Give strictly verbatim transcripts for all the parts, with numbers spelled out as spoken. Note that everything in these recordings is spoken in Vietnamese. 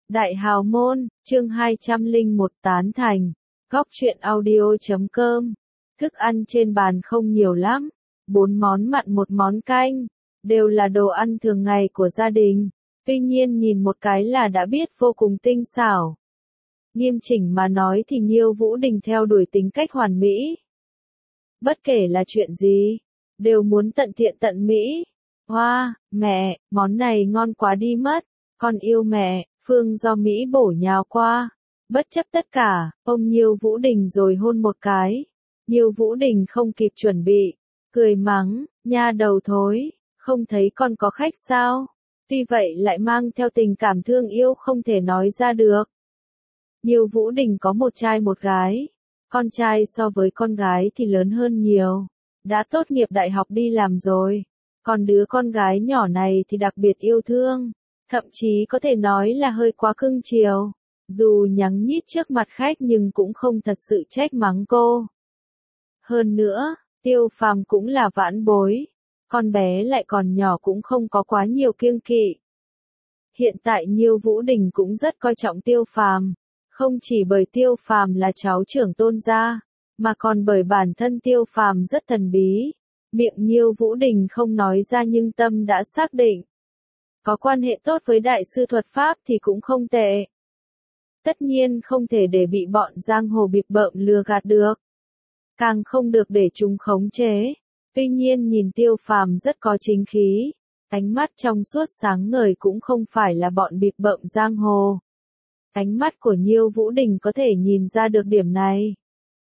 Đại hào môn, chương hai trăm lẻ một tán thành. Góc truyện audio chấm com. Thức ăn trên bàn không nhiều lắm. Bốn món mặn một món canh. Đều là đồ ăn thường ngày của gia đình. Tuy nhiên nhìn một cái là đã biết vô cùng tinh xảo. Nghiêm chỉnh mà nói thì Nhiêu Vũ Đình theo đuổi tính cách hoàn mỹ. Bất kể là chuyện gì, đều muốn tận thiện tận mỹ. Hoa, mẹ, món này ngon quá đi mất. Con yêu mẹ. Phương Do Mỹ bổ nhào qua, bất chấp tất cả, ôm Nhiêu Vũ Đình rồi hôn một cái. Nhiêu Vũ Đình không kịp chuẩn bị, cười mắng, nha đầu thối, không thấy con có khách sao? Tuy vậy lại mang theo tình cảm thương yêu không thể nói ra được. Nhiêu Vũ Đình có một trai một gái, con trai so với con gái thì lớn hơn nhiều, đã tốt nghiệp đại học đi làm rồi, còn đứa con gái nhỏ này thì đặc biệt yêu thương. Thậm chí có thể nói là hơi quá cưng chiều, dù nhắng nhít trước mặt khách nhưng cũng không thật sự trách mắng cô. Hơn nữa, Tiêu Phàm cũng là vãn bối, con bé lại còn nhỏ cũng không có quá nhiều kiêng kỵ. Hiện tại Nhiêu Vũ Đình cũng rất coi trọng Tiêu Phàm, không chỉ bởi Tiêu Phàm là cháu trưởng Tôn gia, mà còn bởi bản thân Tiêu Phàm rất thần bí, miệng Nhiêu Vũ Đình không nói ra nhưng tâm đã xác định. Có quan hệ tốt với đại sư thuật pháp thì cũng không tệ. Tất nhiên không thể để bị bọn giang hồ bịp bợm lừa gạt được. Càng không được để chúng khống chế. Tuy nhiên nhìn Tiêu Phàm rất có chính khí. Ánh mắt trong suốt sáng ngời cũng không phải là bọn bịp bợm giang hồ. Ánh mắt của Nhiêu Vũ Đình có thể nhìn ra được điểm này.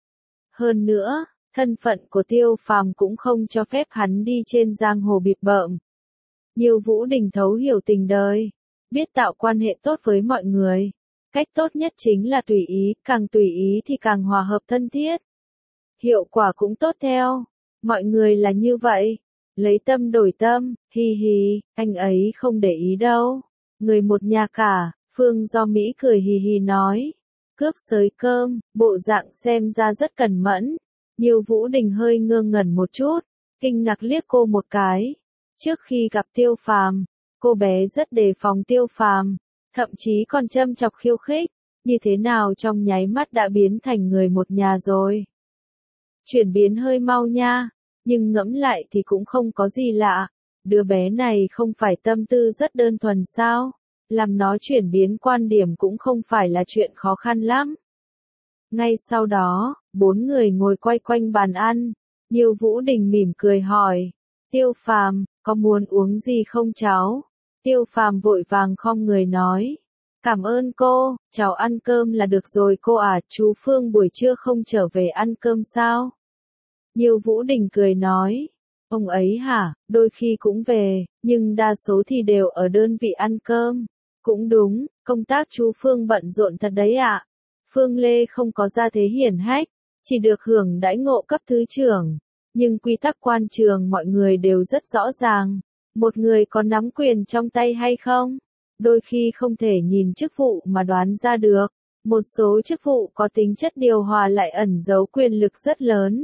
Hơn nữa, thân phận của Tiêu Phàm cũng không cho phép hắn đi trên giang hồ bịp bợm. Nhiêu Vũ Đình thấu hiểu tình đời, biết tạo quan hệ tốt với mọi người. Cách tốt nhất chính là tùy ý, càng tùy ý thì càng hòa hợp thân thiết. Hiệu quả cũng tốt theo. Mọi người là như vậy. Lấy tâm đổi tâm, hi hi, anh ấy không để ý đâu. Người một nhà cả, Phương Do Mỹ cười hì hì nói. Cướp xới cơm, bộ dạng xem ra rất cẩn mẫn. Nhiêu Vũ Đình hơi ngơ ngẩn một chút, kinh ngạc liếc cô một cái. Trước khi gặp Tiêu Phàm, cô bé rất đề phòng Tiêu Phàm, thậm chí còn châm chọc khiêu khích, như thế nào trong nháy mắt đã biến thành người một nhà rồi. Chuyển biến hơi mau nha, nhưng ngẫm lại thì cũng không có gì lạ, đứa bé này không phải tâm tư rất đơn thuần sao, làm nó chuyển biến quan điểm cũng không phải là chuyện khó khăn lắm. Ngay sau đó, bốn người ngồi quay quanh bàn ăn, Nhiêu Vũ Đình mỉm cười hỏi, Tiêu Phàm, có muốn uống gì không cháu? Tiêu Phàm vội vàng khom người nói. Cảm ơn cô, cháu ăn cơm là được rồi cô à, chú Phương buổi trưa không trở về ăn cơm sao? Nhiêu Vũ Đình cười nói. Ông ấy hả, đôi khi cũng về, nhưng đa số thì đều ở đơn vị ăn cơm. Cũng đúng, công tác chú Phương bận rộn thật đấy ạ. Phương Lê không có gia thế hiển hách, chỉ được hưởng đãi ngộ cấp thứ trưởng. Nhưng quy tắc quan trường mọi người đều rất rõ ràng. Một người có nắm quyền trong tay hay không? Đôi khi không thể nhìn chức vụ mà đoán ra được. Một số chức vụ có tính chất điều hòa lại ẩn giấu quyền lực rất lớn.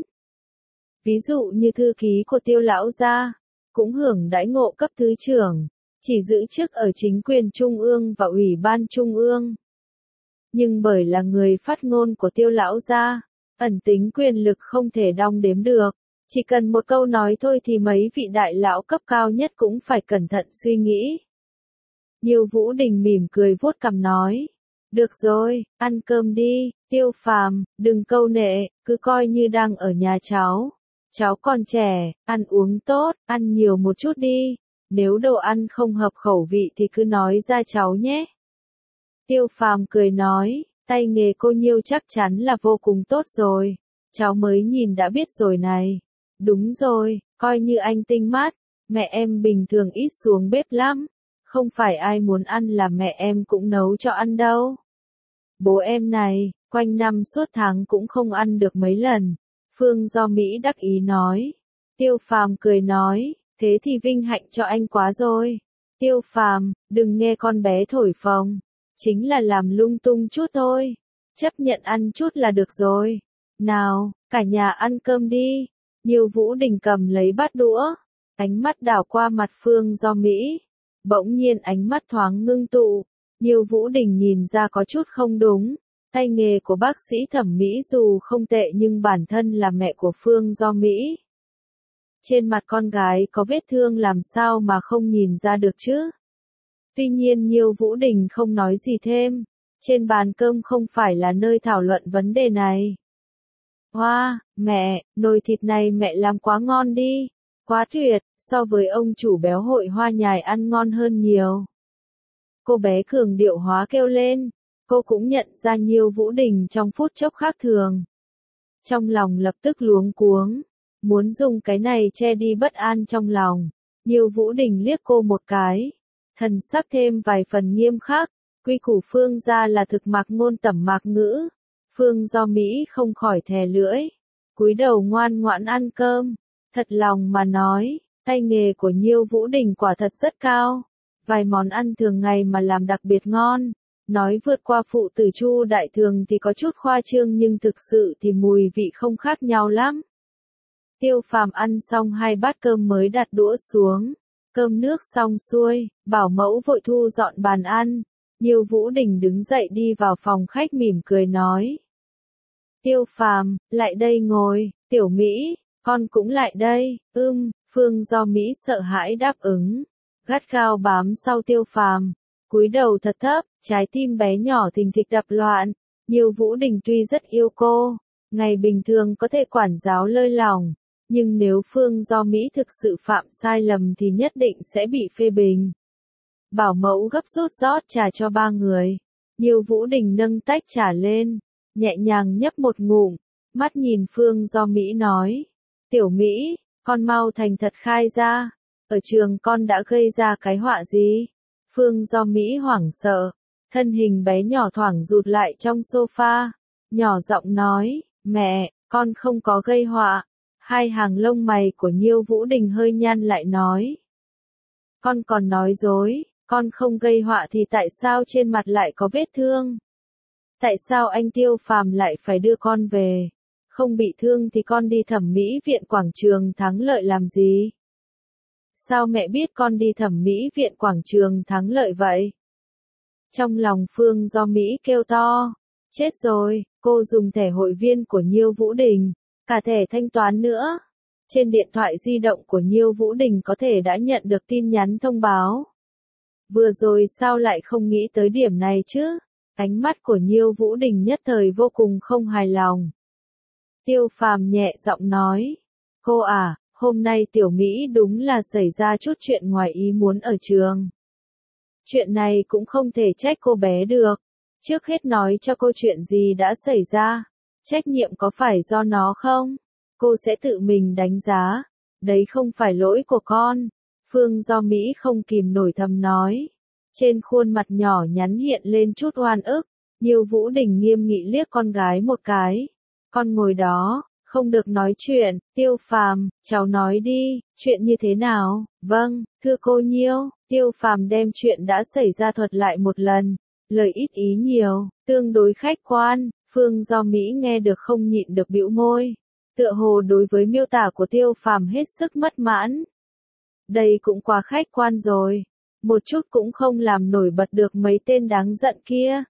Ví dụ như thư ký của Tiêu lão gia, cũng hưởng đãi ngộ cấp thứ trưởng, chỉ giữ chức ở chính quyền trung ương và ủy ban trung ương. Nhưng bởi là người phát ngôn của Tiêu lão gia, ẩn tính quyền lực không thể đong đếm được. Chỉ cần một câu nói thôi thì mấy vị đại lão cấp cao nhất cũng phải cẩn thận suy nghĩ. Nhiêu Vũ Đình mỉm cười vuốt cằm nói. Được rồi, ăn cơm đi, Tiêu Phàm, đừng câu nệ, cứ coi như đang ở nhà cháu. Cháu còn trẻ, ăn uống tốt, ăn nhiều một chút đi. Nếu đồ ăn không hợp khẩu vị thì cứ nói ra cháu nhé. Tiêu Phàm cười nói, tay nghề cô Nhiêu chắc chắn là vô cùng tốt rồi. Cháu mới nhìn đã biết rồi này. Đúng rồi, coi như anh tinh mắt, mẹ em bình thường ít xuống bếp lắm, không phải ai muốn ăn là mẹ em cũng nấu cho ăn đâu. Bố em này, quanh năm suốt tháng cũng không ăn được mấy lần, Phương Do Mỹ đắc ý nói. Tiêu Phàm cười nói, thế thì vinh hạnh cho anh quá rồi. Tiêu Phàm, đừng nghe con bé thổi phồng, chính là làm lung tung chút thôi, chấp nhận ăn chút là được rồi. Nào, cả nhà ăn cơm đi. Nhiêu Vũ Đình cầm lấy bát đũa, ánh mắt đảo qua mặt Phương Do Mỹ. Bỗng nhiên ánh mắt thoáng ngưng tụ, Nhiêu Vũ Đình nhìn ra có chút không đúng. Tay nghề của bác sĩ thẩm mỹ dù không tệ nhưng bản thân là mẹ của Phương Do Mỹ. Trên mặt con gái có vết thương làm sao mà không nhìn ra được chứ? Tuy nhiên Nhiêu Vũ Đình không nói gì thêm. Trên bàn cơm không phải là nơi thảo luận vấn đề này. Hoa, mẹ, nồi thịt này mẹ làm quá ngon đi. Quá tuyệt, so với ông chủ béo hội Hoa Nhài ăn ngon hơn nhiều. Cô bé cường điệu hóa kêu lên. Cô cũng nhận ra Nhiêu Vũ Đình trong phút chốc khác thường. Trong lòng lập tức luống cuống. Muốn dùng cái này che đi bất an trong lòng. Nhiêu Vũ Đình liếc cô một cái. Thần sắc thêm vài phần nghiêm khắc. Quy củ Phương gia là thực mạc ngôn tẩm mạc ngữ. Phương Do Mỹ không khỏi thè lưỡi. Cúi đầu ngoan ngoãn ăn cơm. Thật lòng mà nói, tay nghề của Nhiêu Vũ Đình quả thật rất cao. Vài món ăn thường ngày mà làm đặc biệt ngon. Nói vượt qua phụ tử Chu Đại Thường thì có chút khoa trương nhưng thực sự thì mùi vị không khác nhau lắm. Tiêu Phàm ăn xong hai bát cơm mới đặt đũa xuống. Cơm nước xong xuôi, bảo mẫu vội thu dọn bàn ăn. Nhiêu Vũ Đình đứng dậy đi vào phòng khách mỉm cười nói. Tiêu Phàm, lại đây ngồi, Tiểu Mỹ, con cũng lại đây, ưm, Phương Do Mỹ sợ hãi đáp ứng. Gắt gao bám sau Tiêu Phàm, cúi đầu thật thấp, trái tim bé nhỏ thình thịch đập loạn. Nhiêu Vũ Đình tuy rất yêu cô, ngày bình thường có thể quản giáo lơi lỏng, nhưng nếu Phương Do Mỹ thực sự phạm sai lầm thì nhất định sẽ bị phê bình. Bảo mẫu gấp rút rót trà cho ba người. Nhiêu Vũ Đình nâng tách trà lên, nhẹ nhàng nhấp một ngụm, mắt nhìn Phương Do Mỹ nói. Tiểu Mỹ, con mau thành thật khai ra, ở trường con đã gây ra cái họa gì? Phương Do Mỹ hoảng sợ, thân hình bé nhỏ thoảng rụt lại trong sofa, nhỏ giọng nói, mẹ, con không có gây họa. Hai hàng lông mày của Nhiêu Vũ Đình hơi nhăn lại nói. Con còn nói dối, con không gây họa thì tại sao trên mặt lại có vết thương? Tại sao anh Tiêu Phàm lại phải đưa con về? Không bị thương thì con đi thẩm mỹ viện Quảng Trường Thắng Lợi làm gì? Sao mẹ biết con đi thẩm mỹ viện Quảng Trường Thắng Lợi vậy? Trong lòng Phương Do Mỹ kêu to. Chết rồi, cô dùng thẻ hội viên của Nhiêu Vũ Đình, cả thẻ thanh toán nữa. Trên điện thoại di động của Nhiêu Vũ Đình có thể đã nhận được tin nhắn thông báo. Vừa rồi sao lại không nghĩ tới điểm này chứ? Ánh mắt của Nhiêu Vũ Đình nhất thời vô cùng không hài lòng. Tiêu Phàm nhẹ giọng nói. Cô à, hôm nay Tiểu Mỹ đúng là xảy ra chút chuyện ngoài ý muốn ở trường. Chuyện này cũng không thể trách cô bé được. Trước hết nói cho cô chuyện gì đã xảy ra. Trách nhiệm có phải do nó không? Cô sẽ tự mình đánh giá. Đấy không phải lỗi của con. Phương Do Mỹ không kìm nổi thầm nói. Trên khuôn mặt nhỏ nhắn hiện lên chút oan ức. Nhiêu Vũ Đình nghiêm nghị liếc con gái một cái. Con ngồi đó, không được nói chuyện. Tiêu Phàm, cháu nói đi, chuyện như thế nào? Vâng, thưa cô Nhiêu. Tiêu Phàm đem chuyện đã xảy ra thuật lại một lần. Lời ít ý nhiều, tương đối khách quan. Phương Do Mỹ nghe được không nhịn được bĩu môi. Tựa hồ đối với miêu tả của Tiêu Phàm hết sức bất mãn. Đây cũng quá khách quan rồi. Một chút cũng không làm nổi bật được mấy tên đáng giận kia.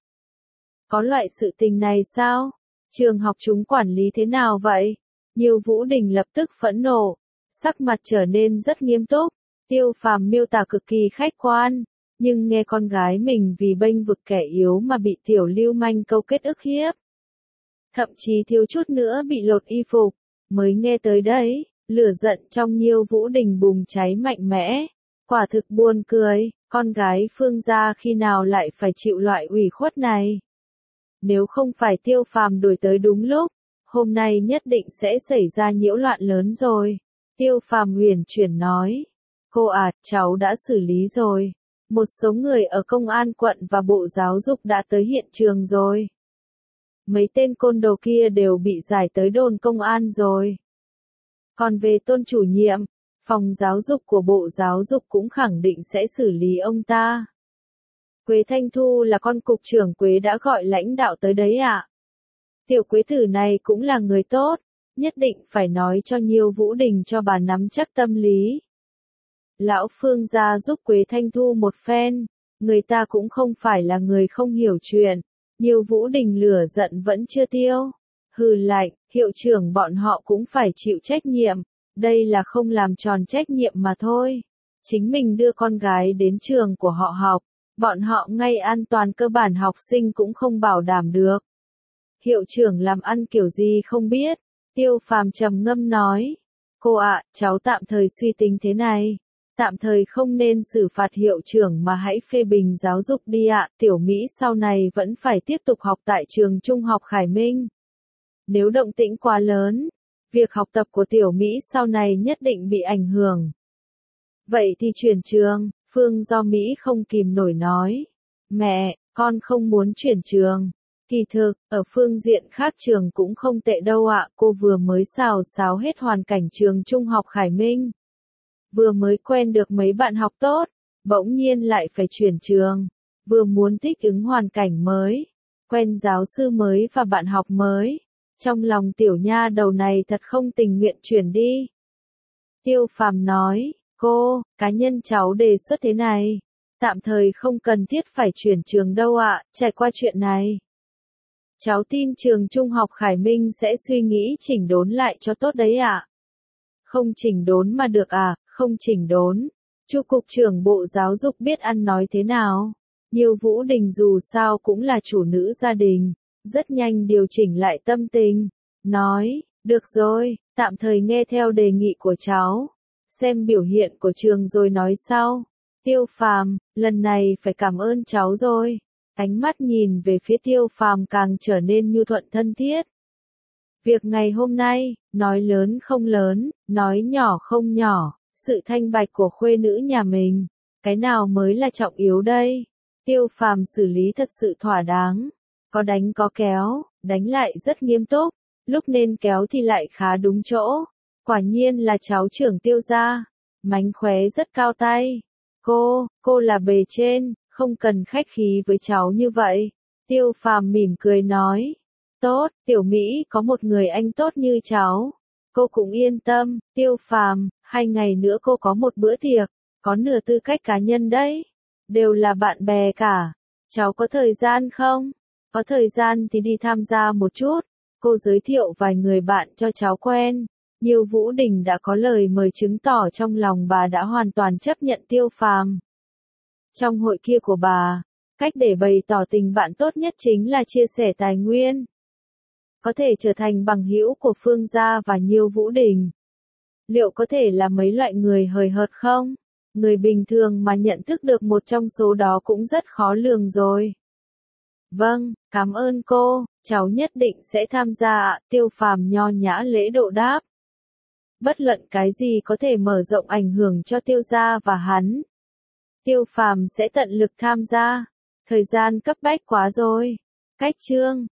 Có loại sự tình này sao? Trường học chúng quản lý thế nào vậy? Nhiêu Vũ Đình lập tức phẫn nộ, sắc mặt trở nên rất nghiêm túc. Tiêu Phàm miêu tả cực kỳ khách quan, nhưng nghe con gái mình vì bênh vực kẻ yếu mà bị tiểu lưu manh câu kết ức hiếp. Thậm chí thiếu chút nữa bị lột y phục, mới nghe tới đấy, lửa giận trong Nhiêu Vũ Đình bùng cháy mạnh mẽ. Quả thực buồn cười, con gái Phương gia khi nào lại phải chịu loại ủy khuất này. Nếu không phải Tiêu Phàm đuổi tới đúng lúc, hôm nay nhất định sẽ xảy ra nhiễu loạn lớn rồi. Tiêu Phàm huyền chuyển nói. Cô à, cháu đã xử lý rồi. Một số người ở công an quận và bộ giáo dục đã tới hiện trường rồi. Mấy tên côn đồ kia đều bị giải tới đồn công an rồi. Còn về Tôn chủ nhiệm, phòng giáo dục của bộ giáo dục cũng khẳng định sẽ xử lý ông ta. Quế Thanh Thu là con cục trưởng Quế đã gọi lãnh đạo tới đấy ạ. À? Tiểu Quế tử này cũng là người tốt, nhất định phải nói cho Nhiêu Vũ Đình cho bà nắm chắc tâm lý. Lão Phương gia giúp Quế Thanh Thu một phen, Người ta cũng không phải là người không hiểu chuyện. Nhiêu Vũ Đình lửa giận vẫn chưa tiêu. Hừ lạnh, hiệu trưởng bọn họ cũng phải chịu trách nhiệm. Đây là không làm tròn trách nhiệm mà thôi. Chính mình đưa con gái đến trường của họ học. Bọn họ ngay an toàn cơ bản học sinh cũng không bảo đảm được. Hiệu trưởng làm ăn kiểu gì không biết. Tiêu Phàm trầm ngâm nói. Cô ạ, cháu tạm thời suy tính thế này. Tạm thời không nên xử phạt hiệu trưởng mà hãy phê bình giáo dục đi ạ. Tiểu Mỹ sau này vẫn phải tiếp tục học tại trường trung học Khải Minh. Nếu động tĩnh quá lớn, việc học tập của Tiểu Mỹ sau này nhất định bị ảnh hưởng. Vậy thì chuyển trường, Phương Do Mỹ không kìm nổi nói. Mẹ, con không muốn chuyển trường. Kỳ thực, ở phương diện khác trường cũng không tệ đâu ạ. Cô vừa mới xào xáo hết hoàn cảnh trường trung học Khải Minh. Vừa mới quen được mấy bạn học tốt, bỗng nhiên lại phải chuyển trường. Vừa muốn thích ứng hoàn cảnh mới, quen giáo sư mới và bạn học mới. Trong lòng tiểu nha đầu này thật không tình nguyện chuyển đi. Tiêu Phàm nói, cô, cá nhân cháu đề xuất thế này. Tạm thời không cần thiết phải chuyển trường đâu ạ, trải qua chuyện này. Cháu tin trường trung học Khải Minh sẽ suy nghĩ chỉnh đốn lại cho tốt đấy ạ. Không chỉnh đốn mà được à, không chỉnh đốn. Chu cục trưởng Bộ Giáo dục biết ăn nói thế nào. Nhiêu Vũ Đình dù sao cũng là chủ nữ gia đình. Rất nhanh điều chỉnh lại tâm tình. Nói, được rồi, tạm thời nghe theo đề nghị của cháu. Xem biểu hiện của trường rồi nói sau. Tiêu Phàm, lần này phải cảm ơn cháu rồi. Ánh mắt nhìn về phía Tiêu Phàm càng trở nên nhu thuận thân thiết. Việc ngày hôm nay, nói lớn không lớn, nói nhỏ không nhỏ, sự thanh bạch của khuê nữ nhà mình, cái nào mới là trọng yếu đây? Tiêu Phàm xử lý thật sự thỏa đáng, có đánh có kéo, đánh lại rất nghiêm túc, lúc nên kéo thì lại khá đúng chỗ. Quả nhiên là cháu trưởng Tiêu gia, mánh khóe rất cao tay. Cô, cô là bề trên, không cần khách khí với cháu như vậy. Tiêu Phàm mỉm cười nói. Tốt, Tiểu Mỹ có một người anh tốt như cháu. Cô cũng yên tâm, Tiêu Phàm, hai ngày nữa cô có một bữa tiệc, có nửa tư cách cá nhân đấy. Đều là bạn bè cả. Cháu có thời gian không? Có thời gian thì đi tham gia một chút. Cô giới thiệu vài người bạn cho cháu quen. Nhiêu Vũ Đình đã có lời mời chứng tỏ trong lòng bà đã hoàn toàn chấp nhận Tiêu Phàm. Trong hội kia của bà, cách để bày tỏ tình bạn tốt nhất chính là chia sẻ tài nguyên. Có thể trở thành bằng hữu của Phương gia và Nhiêu Vũ Đình. Liệu có thể là mấy loại người hời hợt không? Người bình thường mà nhận thức được một trong số đó cũng rất khó lường rồi. Vâng, cảm ơn cô, cháu nhất định sẽ tham gia ạ. Tiêu Phàm nho nhã lễ độ đáp. Bất luận cái gì có thể mở rộng ảnh hưởng cho Tiêu gia và hắn. Tiêu Phàm sẽ tận lực tham gia. Thời gian cấp bách quá rồi. Cách chương